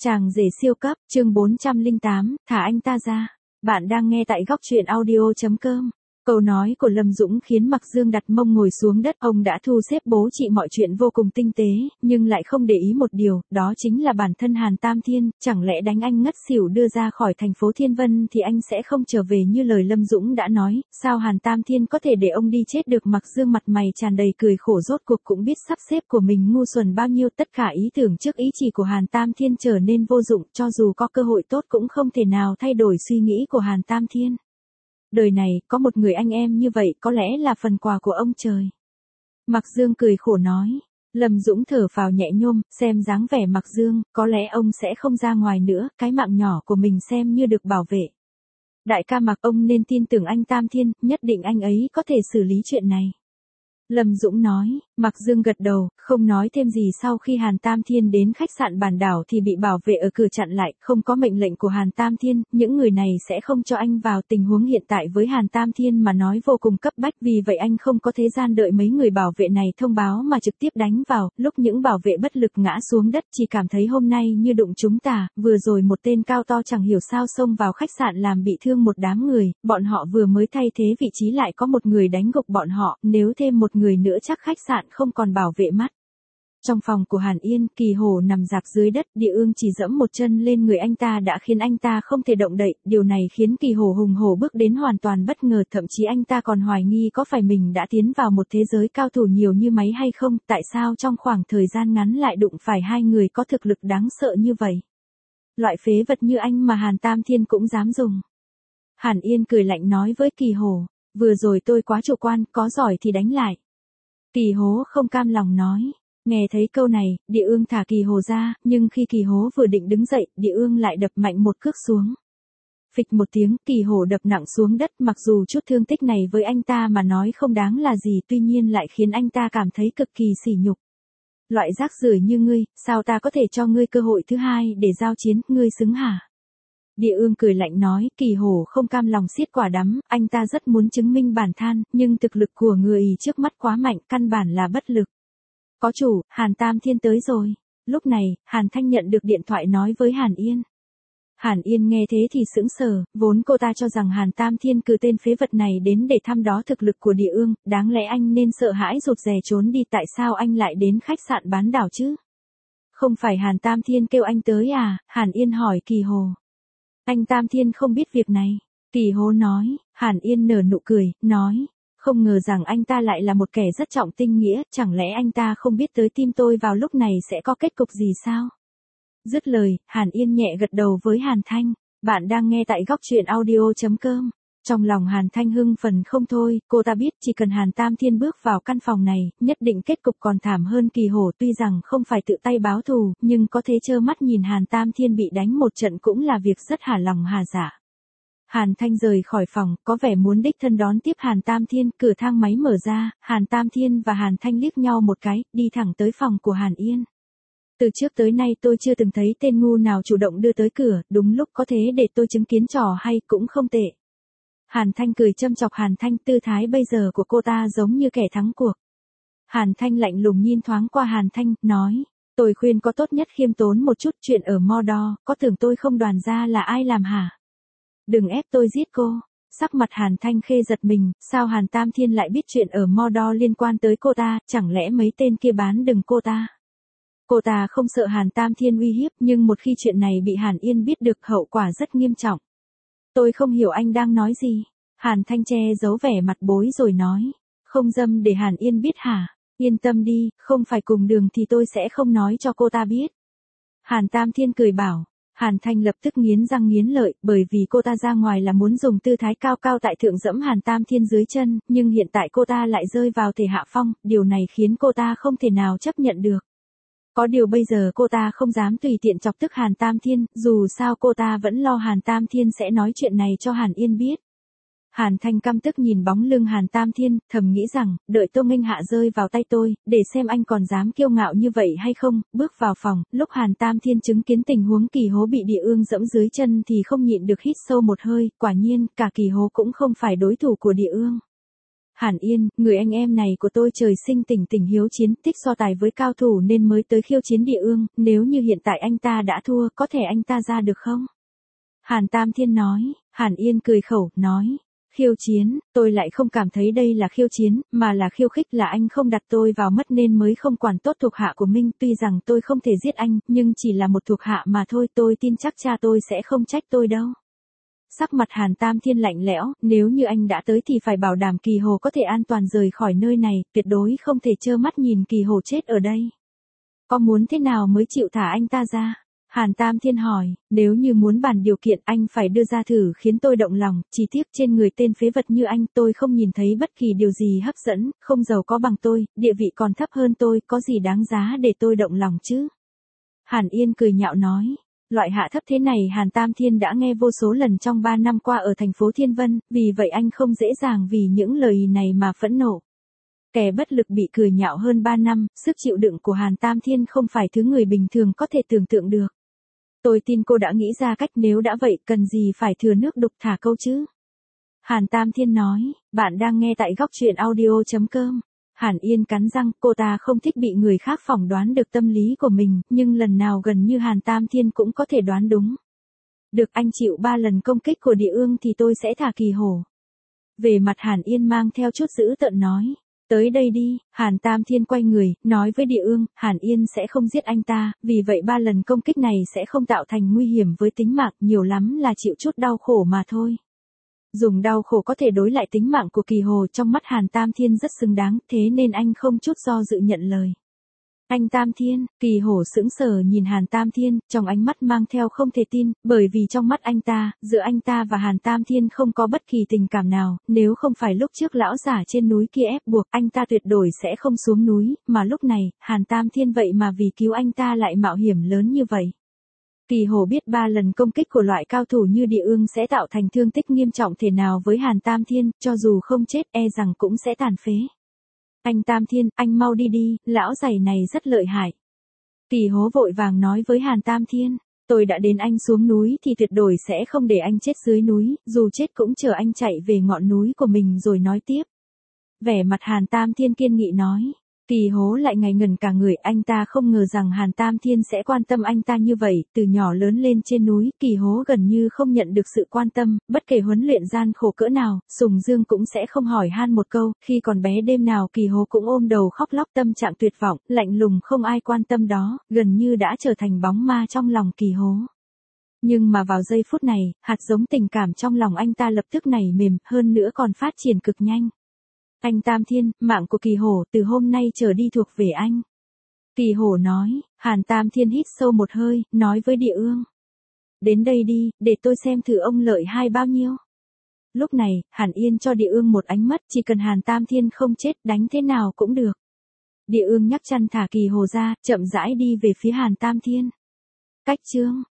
Chàng rể siêu cấp, chương 408, thả anh ta ra. Bạn đang nghe tại góc truyện audio.com. Câu nói của Lâm Dũng khiến Mạc Dương đặt mông ngồi xuống đất. Ông đã thu xếp bố trí mọi chuyện vô cùng tinh tế, nhưng lại không để ý một điều, đó chính là bản thân Hàn Tam Thiên. Chẳng lẽ đánh anh ngất xỉu đưa ra khỏi thành phố Thiên Vân thì anh sẽ không trở về như lời Lâm Dũng đã nói? Sao Hàn Tam Thiên có thể để ông đi chết được? Mạc Dương mặt mày tràn đầy cười khổ, rốt cuộc cũng biết sắp xếp của mình ngu xuẩn bao nhiêu. Tất cả ý tưởng trước ý chỉ của Hàn Tam Thiên trở nên vô dụng, cho dù có cơ hội tốt cũng không thể nào thay đổi suy nghĩ của Hàn Tam Thiên. Đời này, có một người anh em như vậy có lẽ là phần quà của ông trời. Mạc Dương cười khổ nói. Lâm Dũng thở phào nhẹ nhõm, xem dáng vẻ Mạc Dương, có lẽ ông sẽ không ra ngoài nữa, cái mạng nhỏ của mình xem như được bảo vệ. Đại ca Mạc, ông nên tin tưởng anh Tam Thiên, nhất định anh ấy có thể xử lý chuyện này. Lâm Dũng nói. Mạc Dương gật đầu, không nói thêm gì. Sau khi Hàn Tam Thiên đến khách sạn Bản Đảo thì bị bảo vệ ở cửa chặn lại, không có mệnh lệnh của Hàn Tam Thiên, những người này sẽ không cho anh vào. Tình huống hiện tại với Hàn Tam Thiên mà nói vô cùng cấp bách, vì vậy anh không có thời gian đợi mấy người bảo vệ này thông báo mà trực tiếp đánh vào. Lúc những bảo vệ bất lực ngã xuống đất, chỉ cảm thấy hôm nay như đụng trúng tà. Vừa rồi một tên cao to chẳng hiểu sao xông vào khách sạn làm bị thương một đám người, bọn họ vừa mới thay thế vị trí lại có một người đánh gục bọn họ, nếu thêm một người nữa chắc khách sạn không còn bảo vệ mắt. Trong phòng của Hàn Yên, Kỳ Hồ nằm rạp dưới đất, Địa Ương chỉ dẫm một chân lên người anh ta đã khiến anh ta không thể động đậy, điều này khiến Kỳ Hồ hùng hổ bước đến hoàn toàn bất ngờ, thậm chí anh ta còn hoài nghi có phải mình đã tiến vào một thế giới cao thủ nhiều như máy hay không, tại sao trong khoảng thời gian ngắn lại đụng phải hai người có thực lực đáng sợ như vậy. Loại phế vật như anh mà Hàn Tam Thiên cũng dám dùng. Hàn Yên cười lạnh nói với Kỳ Hồ, vừa rồi tôi quá chủ quan, có giỏi thì đánh lại. Kỳ Hồ không cam lòng nói. Nghe thấy câu này, Địa Ương thả Kỳ Hồ ra, nhưng khi Kỳ Hồ vừa định đứng dậy, Địa Ương lại đập mạnh một cước xuống. Phịch một tiếng, Kỳ Hồ đập nặng xuống đất, mặc dù chút thương tích này với anh ta mà nói không đáng là gì, tuy nhiên lại khiến anh ta cảm thấy cực kỳ sỉ nhục. Loại rác rưởi như ngươi, sao ta có thể cho ngươi cơ hội thứ hai để giao chiến, ngươi xứng hả? Địa Ương cười lạnh nói. Kỳ Hồ không cam lòng siết quả đấm, anh ta rất muốn chứng minh bản thân, nhưng thực lực của người trước mắt quá mạnh, căn bản là bất lực. Có chủ, Hàn Tam Thiên tới rồi. Lúc này, Hàn Thanh nhận được điện thoại nói với Hàn Yên. Hàn Yên nghe thế thì sững sờ, vốn cô ta cho rằng Hàn Tam Thiên cử tên phế vật này đến để thăm dò thực lực của Địa Ương, đáng lẽ anh nên sợ hãi rụt rè trốn đi, tại sao anh lại đến khách sạn Bán Đảo chứ? Không phải Hàn Tam Thiên kêu anh tới à? Hàn Yên hỏi Kỳ Hồ. Anh Tam Thiên không biết việc này. Kỳ Hồ nói. Hàn Yên nở nụ cười, nói. Không ngờ rằng anh ta lại là một kẻ rất trọng tình nghĩa, chẳng lẽ anh ta không biết tới tim tôi vào lúc này sẽ có kết cục gì sao? Dứt lời, Hàn Yên nhẹ gật đầu với Hàn Thanh. Bạn đang nghe tại góc truyện audio.com. Trong lòng Hàn Thanh hưng phấn không thôi, cô ta biết chỉ cần Hàn Tam Thiên bước vào căn phòng này, nhất định kết cục còn thảm hơn. Kỳ Hồ tuy rằng không phải tự tay báo thù, nhưng có thế trơ mắt nhìn Hàn Tam Thiên bị đánh một trận cũng là việc rất hà lòng hà dạ. Hàn Thanh rời khỏi phòng, có vẻ muốn đích thân đón tiếp Hàn Tam Thiên, cửa thang máy mở ra, Hàn Tam Thiên và Hàn Thanh liếc nhau một cái, đi thẳng tới phòng của Hàn Yên. Từ trước tới nay tôi chưa từng thấy tên ngu nào chủ động đưa tới cửa, đúng lúc có thế để tôi chứng kiến trò hay cũng không tệ. Hàn Thanh cười châm chọc Hàn Thanh, tư thái bây giờ của cô ta giống như kẻ thắng cuộc. Hàn Thanh lạnh lùng nhìn thoáng qua Hàn Thanh, nói, tôi khuyên có tốt nhất khiêm tốn một chút, chuyện ở Mordor, có tưởng tôi không đoán ra là ai làm hả? Đừng ép tôi giết cô. Sắc mặt Hàn Thanh khê giật mình, sao Hàn Tam Thiên lại biết chuyện ở Mordor liên quan tới cô ta, chẳng lẽ mấy tên kia bán đừng cô ta? Cô ta không sợ Hàn Tam Thiên uy hiếp, nhưng một khi chuyện này bị Hàn Yên biết được hậu quả rất nghiêm trọng. Tôi không hiểu anh đang nói gì. Hàn Thanh che giấu vẻ mặt bối rồi nói. Không dâm để Hàn Yên biết hả? Yên tâm đi, không phải cùng đường thì tôi sẽ không nói cho cô ta biết. Hàn Tam Thiên cười bảo. Hàn Thanh lập tức nghiến răng nghiến lợi, bởi vì cô ta ra ngoài là muốn dùng tư thái cao cao tại thượng dẫm Hàn Tam Thiên dưới chân, nhưng hiện tại cô ta lại rơi vào thể hạ phong, điều này khiến cô ta không thể nào chấp nhận được. Có điều bây giờ cô ta không dám tùy tiện chọc tức Hàn Tam Thiên, dù sao cô ta vẫn lo Hàn Tam Thiên sẽ nói chuyện này cho Hàn Yên biết. Hàn Thanh căm tức nhìn bóng lưng Hàn Tam Thiên, thầm nghĩ rằng, đợi Tô Minh Hạ rơi vào tay tôi, để xem anh còn dám kiêu ngạo như vậy hay không. Bước vào phòng, lúc Hàn Tam Thiên chứng kiến tình huống Kỳ Hồ bị Địa Ương dẫm dưới chân thì không nhịn được hít sâu một hơi, quả nhiên, cả Kỳ Hồ cũng không phải đối thủ của Địa Ương. Hàn Yên, người anh em này của tôi trời sinh tỉnh tỉnh hiếu chiến, thích so tài với cao thủ nên mới tới khiêu chiến Địa Ương, nếu như hiện tại anh ta đã thua, có thể anh ta ra được không? Hàn Tam Thiên nói. Hàn Yên cười khẩu, nói. Khiêu chiến, tôi lại không cảm thấy đây là khiêu chiến, mà là khiêu khích, là anh không đặt tôi vào mắt nên mới không quản tốt thuộc hạ của mình. Tuy rằng tôi không thể giết anh, nhưng chỉ là một thuộc hạ mà thôi, tôi tin chắc cha tôi sẽ không trách tôi đâu. Sắc mặt Hàn Tam Thiên lạnh lẽo, nếu như anh đã tới thì phải bảo đảm Kỳ Hồ có thể an toàn rời khỏi nơi này, tuyệt đối không thể trơ mắt nhìn Kỳ Hồ chết ở đây. Có muốn thế nào mới chịu thả anh ta ra? Hàn Tam Thiên hỏi, nếu như muốn bàn điều kiện anh phải đưa ra thử khiến tôi động lòng, chỉ tiếc trên người tên phế vật như anh tôi không nhìn thấy bất kỳ điều gì hấp dẫn, không giàu có bằng tôi, địa vị còn thấp hơn tôi, có gì đáng giá để tôi động lòng chứ? Hàn Yên cười nhạo nói. Loại hạ thấp thế này Hàn Tam Thiên đã nghe vô số lần trong 3 năm qua ở thành phố Thiên Vân, vì vậy anh không dễ dàng vì những lời này mà phẫn nộ. Kẻ bất lực bị cười nhạo hơn 3 năm, sức chịu đựng của Hàn Tam Thiên không phải thứ người bình thường có thể tưởng tượng được. Tôi tin cô đã nghĩ ra cách, nếu đã vậy cần gì phải thừa nước đục thả câu chứ? Hàn Tam Thiên nói, bạn đang nghe tại góc truyện audio.com. Hàn Yên cắn răng, cô ta không thích bị người khác phỏng đoán được tâm lý của mình, nhưng lần nào gần như Hàn Tam Thiên cũng có thể đoán đúng. Được, anh chịu 3 lần công kích của Địa Ương thì tôi sẽ thả Kỳ Hồ. Về mặt Hàn Yên mang theo chút dữ tợn nói. Tới đây đi. Hàn Tam Thiên quay người, nói với Địa Ương, Hàn Yên sẽ không giết anh ta, vì vậy 3 lần công kích này sẽ không tạo thành nguy hiểm với tính mạng, nhiều lắm là chịu chút đau khổ mà thôi. Dùng đau khổ có thể đối lại tính mạng của Kỳ Hồ, trong mắt Hàn Tam Thiên rất xứng đáng, thế nên anh không chút do dự nhận lời. Anh Tam Thiên, Kỳ Hồ sững sờ nhìn Hàn Tam Thiên, trong ánh mắt mang theo không thể tin, bởi vì trong mắt anh ta, giữa anh ta và Hàn Tam Thiên không có bất kỳ tình cảm nào, nếu không phải lúc trước lão giả trên núi kia ép buộc, anh ta tuyệt đối sẽ không xuống núi, mà lúc này, Hàn Tam Thiên vậy mà vì cứu anh ta lại mạo hiểm lớn như vậy. Kỳ Hồ biết 3 lần công kích của loại cao thủ như Địa Ương sẽ tạo thành thương tích nghiêm trọng thể nào với Hàn Tam Thiên, cho dù không chết e rằng cũng sẽ tàn phế. Anh Tam Thiên, anh mau đi đi, lão giày này rất lợi hại. Kỳ Hồ vội vàng nói với Hàn Tam Thiên, tôi đã đến anh xuống núi thì tuyệt đối sẽ không để anh chết dưới núi, dù chết cũng chờ anh chạy về ngọn núi của mình rồi nói tiếp. Vẻ mặt Hàn Tam Thiên kiên nghị nói. Kỳ Hồ lại ngây ngẩn cả người, anh ta không ngờ rằng Hàn Tam Thiên sẽ quan tâm anh ta như vậy, từ nhỏ lớn lên trên núi, Kỳ Hồ gần như không nhận được sự quan tâm, bất kể huấn luyện gian khổ cỡ nào, Sùng Dương cũng sẽ không hỏi han một câu, khi còn bé đêm nào Kỳ Hồ cũng ôm đầu khóc lóc, tâm trạng tuyệt vọng, lạnh lùng không ai quan tâm đó, gần như đã trở thành bóng ma trong lòng Kỳ Hồ. Nhưng mà vào giây phút này, hạt giống tình cảm trong lòng anh ta lập tức nảy mềm, hơn nữa còn phát triển cực nhanh. Anh Tam Thiên, mạng của Kỳ Hồ từ hôm nay trở đi thuộc về anh. Kỳ Hồ nói. Hàn Tam Thiên hít sâu một hơi, nói với Địa Ương. Đến đây đi, để tôi xem thử ông lợi hai bao nhiêu. Lúc này, Hàn Yên cho Địa Ương một ánh mắt, chỉ cần Hàn Tam Thiên không chết, đánh thế nào cũng được. Địa Ương nhắc chân thả Kỳ Hồ ra, chậm rãi đi về phía Hàn Tam Thiên. Cách chương.